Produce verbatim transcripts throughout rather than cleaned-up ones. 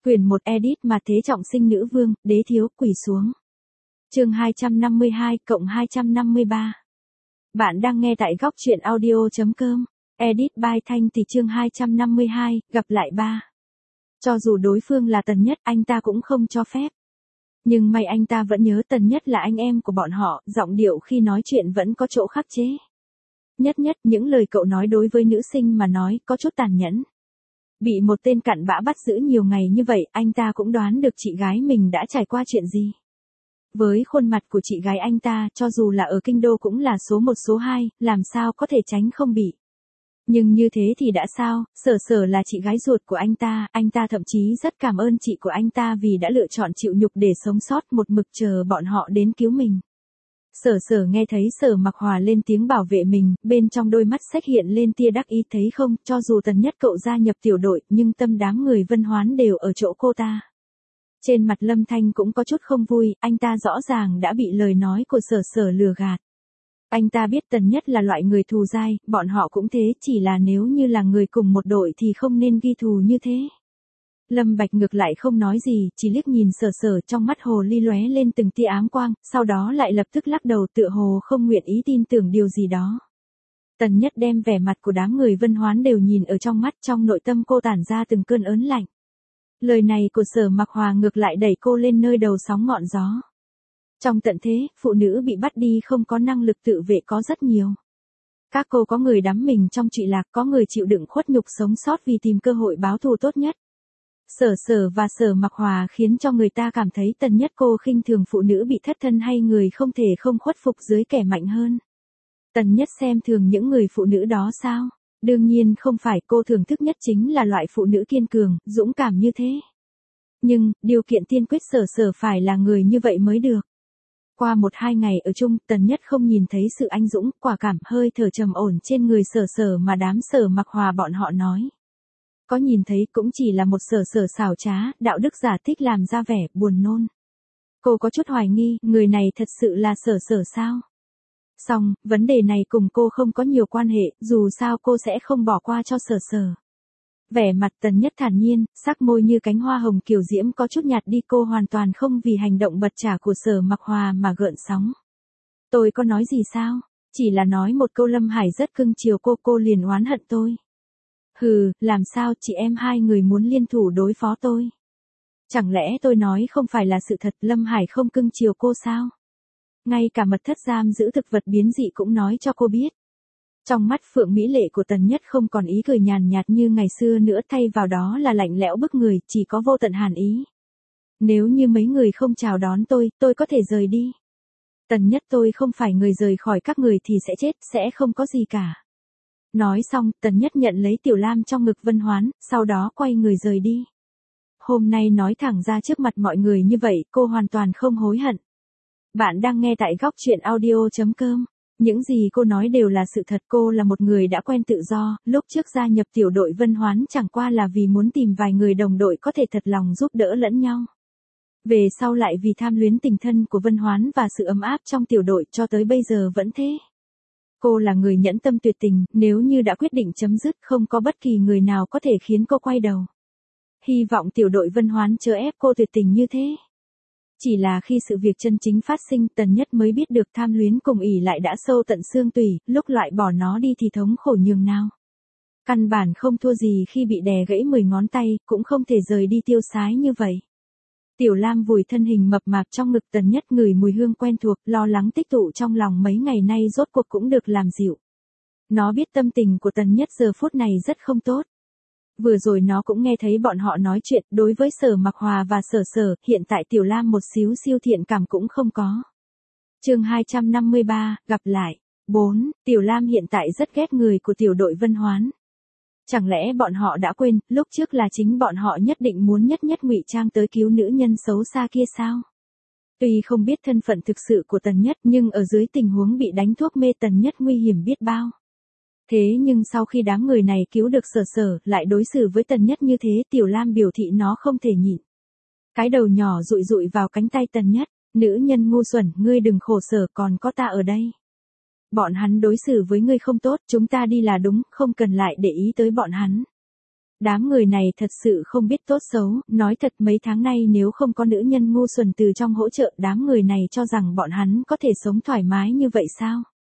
Quyển một edit mà thế trọng sinh nữ vương, đế thiếu, quỳ xuống. Chương hai trăm năm mươi hai cộng hai trăm năm mươi ba. Bạn đang nghe tại góc truyện audio.com. Edit by Thanh thì chương hai trăm năm mươi hai, gặp lại ba. Cho dù đối phương là Tần Nhất, anh ta cũng không cho phép. Nhưng may anh ta vẫn nhớ Tần Nhất là anh em của bọn họ, giọng điệu khi nói chuyện vẫn có chỗ khắc chế. Nhất nhất, những lời cậu nói đối với nữ sinh mà nói có chút tàn nhẫn. Bị một tên cặn bã bắt giữ nhiều ngày như vậy, anh ta cũng đoán được chị gái mình đã trải qua chuyện gì. Với khuôn mặt của chị gái anh ta, cho dù là ở kinh đô cũng là số một số hai, làm sao có thể tránh không bị. Nhưng như thế thì đã sao, Sở Sở là chị gái ruột của anh ta, anh ta thậm chí rất cảm ơn chị của anh ta vì đã lựa chọn chịu nhục để sống sót, một mực chờ bọn họ đến cứu mình. Sở Sở nghe thấy Sở Mặc Hòa lên tiếng bảo vệ mình, bên trong đôi mắt xách hiện lên tia đắc ý, thấy không, cho dù Tần Nhất cậu gia nhập tiểu đội, nhưng tâm đám người Vân Hoán đều ở chỗ cô ta. Trên mặt Lâm Thanh cũng có chút không vui, anh ta rõ ràng đã bị lời nói của Sở Sở lừa gạt. Anh ta biết Tần Nhất là loại người thù dai, bọn họ cũng thế, chỉ là nếu như là người cùng một đội thì không nên ghi thù như thế. Lâm Bạch ngược lại không nói gì, chỉ liếc nhìn Sở Sở, trong mắt hồ ly lóe lên từng tia ám quang, sau đó lại lập tức lắc đầu tựa hồ không nguyện ý tin tưởng điều gì đó. Tần Nhất đem vẻ mặt của đám người Vân Hoán đều nhìn ở trong mắt, trong nội tâm cô tản ra từng cơn ớn lạnh. Lời này của Sở Mặc Hòa ngược lại đẩy cô lên nơi đầu sóng ngọn gió. Trong tận thế, phụ nữ bị bắt đi không có năng lực tự vệ có rất nhiều. Các cô có người đắm mình trong trụy lạc, có người chịu đựng khuất nhục sống sót vì tìm cơ hội báo thù tốt nhất. Sở Sở và Sở Mặc Hòa khiến cho người ta cảm thấy Tần Nhất cô khinh thường phụ nữ bị thất thân hay người không thể không khuất phục dưới kẻ mạnh hơn. Tần Nhất xem thường những người phụ nữ đó sao? Đương nhiên không phải, cô thưởng thức nhất chính là loại phụ nữ kiên cường, dũng cảm như thế. Nhưng, điều kiện tiên quyết Sở Sở phải là người như vậy mới được. Qua một hai ngày ở chung, Tần Nhất không nhìn thấy sự anh dũng, quả cảm, hơi thở trầm ổn trên người Sở Sở mà đám Sở Mặc Hòa bọn họ nói. Có nhìn thấy cũng chỉ là một Sở Sở xảo trá, đạo đức giả thích làm ra vẻ, buồn nôn. Cô có chút hoài nghi, người này thật sự là Sở Sở sao? Xong, vấn đề này cùng cô không có nhiều quan hệ, dù sao cô sẽ không bỏ qua cho Sở Sở. Vẻ mặt Tần Nhất thản nhiên, sắc môi như cánh hoa hồng kiều diễm có chút nhạt đi, cô hoàn toàn không vì hành động bật trả của Sở Mặc Hòa mà gợn sóng. Tôi có nói gì sao? Chỉ là nói một câu Lâm Hải rất cưng chiều cô, cô liền oán hận tôi. Hừ, làm sao chị em hai người muốn liên thủ đối phó tôi? Chẳng lẽ tôi nói không phải là sự thật, Lâm Hải không cưng chiều cô sao? Ngay cả mật thất giam giữ thực vật biến dị cũng nói cho cô biết. Trong mắt Phượng Mỹ Lệ của Tần Nhất không còn ý cười nhàn nhạt như ngày xưa nữa, thay vào đó là lạnh lẽo bức người, chỉ có vô tận hàn ý. Nếu như mấy người không chào đón tôi, tôi có thể rời đi. Tần Nhất, tôi không phải người rời khỏi các người thì sẽ chết, sẽ không có gì cả. Nói xong, Tần Nhất nhận lấy Tiểu Lam trong ngực Vân Hoán, sau đó quay người rời đi. Hôm nay nói thẳng ra trước mặt mọi người như vậy, cô hoàn toàn không hối hận. Bạn đang nghe tại góc truyện audio.com. Những gì cô nói đều là sự thật, cô là một người đã quen tự do, lúc trước gia nhập tiểu đội Vân Hoán chẳng qua là vì muốn tìm vài người đồng đội có thể thật lòng giúp đỡ lẫn nhau. Về sau lại vì tham luyến tình thân của Vân Hoán và sự ấm áp trong tiểu đội, cho tới bây giờ vẫn thế. Cô là người nhẫn tâm tuyệt tình, nếu như đã quyết định chấm dứt không có bất kỳ người nào có thể khiến cô quay đầu. Hy vọng tiểu đội Vân Hoán chớ ép cô tuyệt tình như thế. Chỉ là khi sự việc chân chính phát sinh, Tần Nhất mới biết được tham luyến cùng ỷ lại đã sâu tận xương tủy, lúc loại bỏ nó đi thì thống khổ nhường nào. Căn bản không thua gì khi bị đè gãy mười ngón tay, cũng không thể rời đi tiêu sái như vậy. Tiểu Lam vùi thân hình mập mạp trong ngực Tần Nhất, ngửi mùi hương quen thuộc, lo lắng tích tụ trong lòng mấy ngày nay rốt cuộc cũng được làm dịu. Nó biết tâm tình của Tần Nhất giờ phút này rất không tốt. Vừa rồi nó cũng nghe thấy bọn họ nói chuyện, đối với Sở Mặc Hòa và Sở Sở, hiện tại Tiểu Lam một xíu siêu thiện cảm cũng không có. Chương hai trăm năm mươi ba, gặp lại. bốn. Tiểu Lam hiện tại rất ghét người của tiểu đội Vân Hoán. Chẳng lẽ bọn họ đã quên, lúc trước là chính bọn họ nhất định muốn nhất nhất ngụy trang tới cứu nữ nhân xấu xa kia sao? Tuy không biết thân phận thực sự của Tần Nhất, nhưng ở dưới tình huống bị đánh thuốc mê Tần Nhất nguy hiểm biết bao. Thế nhưng sau khi đám người này cứu được Sở Sở, lại đối xử với Tần Nhất như thế, Tiểu Lam biểu thị nó không thể nhịn. Cái đầu nhỏ dụi dụi vào cánh tay Tần Nhất, nữ nhân ngu xuẩn, ngươi đừng khổ sở, còn có ta ở đây. Bọn hắn đối xử với ngươi không tốt, chúng ta đi là đúng, không cần lại để ý tới bọn hắn. Đám người này thật sự không biết tốt xấu, nói thật mấy tháng nay nếu không có nữ nhân ngu xuẩn từ trong hỗ trợ, đám người này cho rằng bọn hắn có thể sống thoải mái như vậy sao?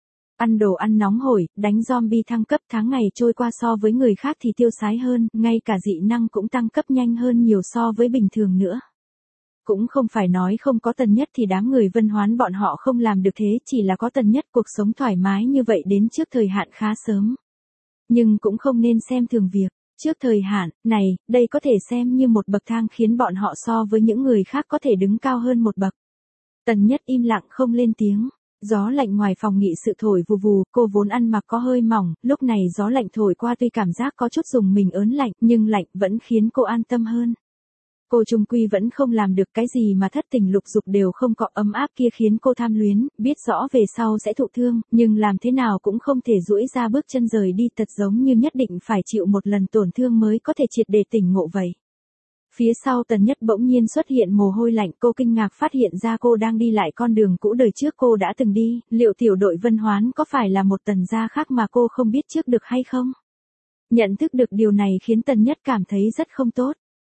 Ăn đồ ăn nóng hổi, đánh zombie thăng cấp, tháng ngày trôi qua so với người khác thì tiêu sái hơn, ngay cả dị năng cũng tăng cấp nhanh hơn nhiều so với bình thường nữa. Cũng không phải nói không có Tần Nhất thì đám người Vân Hoán bọn họ không làm được thế, chỉ là có Tần Nhất cuộc sống thoải mái như vậy đến trước thời hạn khá sớm. Nhưng cũng không nên xem thường việc, trước thời hạn, này, đây có thể xem như một bậc thang khiến bọn họ so với những người khác có thể đứng cao hơn một bậc. Tần Nhất im lặng không lên tiếng. Gió lạnh ngoài phòng nghị sự thổi vù vù, cô vốn ăn mặc có hơi mỏng, lúc này gió lạnh thổi qua tuy cảm giác có chút dùng mình ớn lạnh, nhưng lạnh vẫn khiến cô an tâm hơn. Cô trung quy vẫn không làm được cái gì mà thất tình lục dục đều không có, ấm áp kia khiến cô tham luyến, biết rõ về sau sẽ thụ thương, nhưng làm thế nào cũng không thể duỗi ra bước chân rời đi, thật giống như nhất định phải chịu một lần tổn thương mới có thể triệt để tỉnh ngộ vậy. Phía sau Tần Nhất bỗng nhiên xuất hiện mồ hôi lạnh, cô kinh ngạc phát hiện ra cô đang đi lại con đường cũ đời trước cô đã từng đi, liệu tiểu đội Vân Hoán có phải là một Tần gia khác mà cô không biết trước được hay không? Nhận thức được điều này khiến Tần Nhất cảm thấy rất không tốt.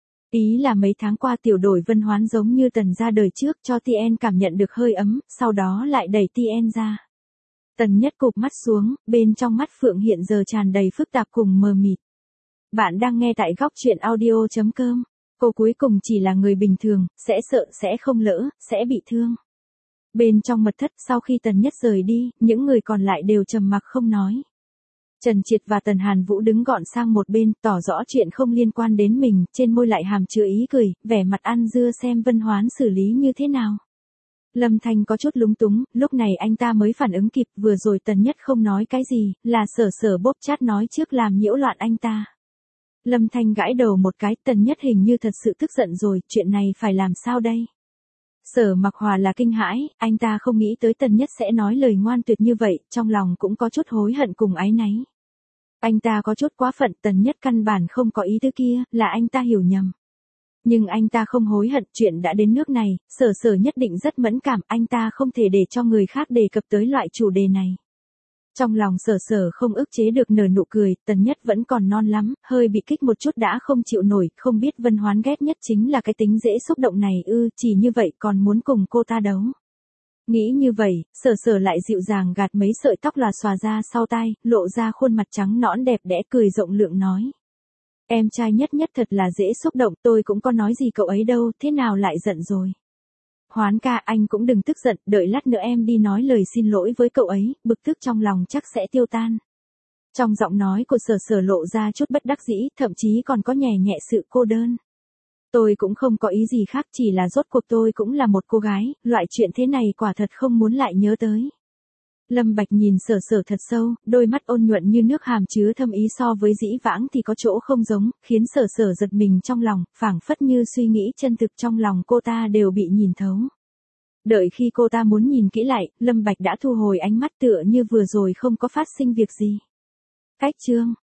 Ý là mấy tháng qua tiểu đội Vân Hoán giống như Tần gia đời trước cho Tien cảm nhận được hơi ấm, sau đó lại đẩy Tien ra. Tần Nhất cụp mắt xuống, bên trong mắt Phượng hiện giờ tràn đầy phức tạp cùng mờ mịt. Bạn đang nghe tại góc truyện audio chấm com. Cô cuối cùng chỉ là người bình thường, sẽ sợ, sẽ không lỡ, sẽ bị thương. Bên trong mật thất sau khi Tần Nhất rời đi, những người còn lại đều trầm mặc không nói. Trần Triệt và Tần Hàn Vũ đứng gọn sang một bên, tỏ rõ chuyện không liên quan đến mình, trên môi lại hàm chứa ý cười, vẻ mặt ăn dưa xem Vân Hoán xử lý như thế nào. Lâm Thanh có chút lúng túng, lúc này anh ta mới phản ứng kịp, vừa rồi Tần Nhất không nói cái gì, là Sở Sở bóp chát nói trước làm nhiễu loạn anh ta. Lâm Thanh gãi đầu một cái, Tần Nhất hình như thật sự tức giận rồi, chuyện này phải làm sao đây? Sở Mặc Hòa là kinh hãi, anh ta không nghĩ tới Tần Nhất sẽ nói lời ngoan tuyệt như vậy, trong lòng cũng có chút hối hận cùng áy náy. Anh ta có chút quá phận, Tần Nhất căn bản không có ý tứ kia, là anh ta hiểu nhầm. Nhưng anh ta không hối hận, chuyện đã đến nước này, Sở Sở nhất định rất mẫn cảm, anh ta không thể để cho người khác đề cập tới loại chủ đề này. Trong lòng Sở Sở không ức chế được nở nụ cười, Tần Nhất vẫn còn non lắm, hơi bị kích một chút đã không chịu nổi, không biết Vân Hoán ghét nhất chính là cái tính dễ xúc động này ư, chỉ như vậy còn muốn cùng cô ta đấu. Nghĩ như vậy, Sở Sở lại dịu dàng gạt mấy sợi tóc là xòa ra sau tai, lộ ra khuôn mặt trắng nõn đẹp đẽ cười rộng lượng nói. Em trai Nhất Nhất thật là dễ xúc động, tôi cũng có nói gì cậu ấy đâu, thế nào lại giận rồi. Hoán ca, anh cũng đừng tức giận, đợi lát nữa em đi nói lời xin lỗi với cậu ấy, bực tức trong lòng chắc sẽ tiêu tan. Trong giọng nói của Sở Sở lộ ra chút bất đắc dĩ, thậm chí còn có nhẹ nhẹ sự cô đơn. Tôi cũng không có ý gì khác, chỉ là rốt cuộc tôi cũng là một cô gái, loại chuyện thế này quả thật không muốn lại nhớ tới. Lâm Bạch nhìn Sở Sở thật sâu, đôi mắt ôn nhuận như nước hàm chứa thâm ý so với dĩ vãng thì có chỗ không giống, khiến Sở Sở giật mình trong lòng, phảng phất như suy nghĩ chân thực trong lòng cô ta đều bị nhìn thấu. Đợi khi cô ta muốn nhìn kỹ lại, Lâm Bạch đã thu hồi ánh mắt tựa như vừa rồi không có phát sinh việc gì. Cách chương